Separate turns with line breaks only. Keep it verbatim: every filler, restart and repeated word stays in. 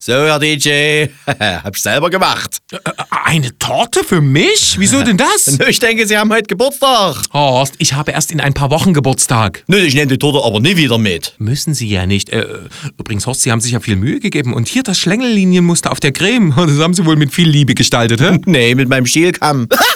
So, Herr D J, hab ich selber gemacht.
Äh, eine Torte für mich? Wieso denn das?
Ich denke, Sie haben heute Geburtstag.
Horst, ich habe erst in ein paar Wochen Geburtstag.
Nö, ich nehme die Torte aber nie wieder mit.
Müssen Sie ja nicht. Äh, übrigens, Horst, Sie haben sich ja viel Mühe gegeben. Und hier das Schlängellinienmuster auf der Creme. Das haben Sie wohl mit viel Liebe gestaltet, hä?
Nee, mit meinem Stielkamm.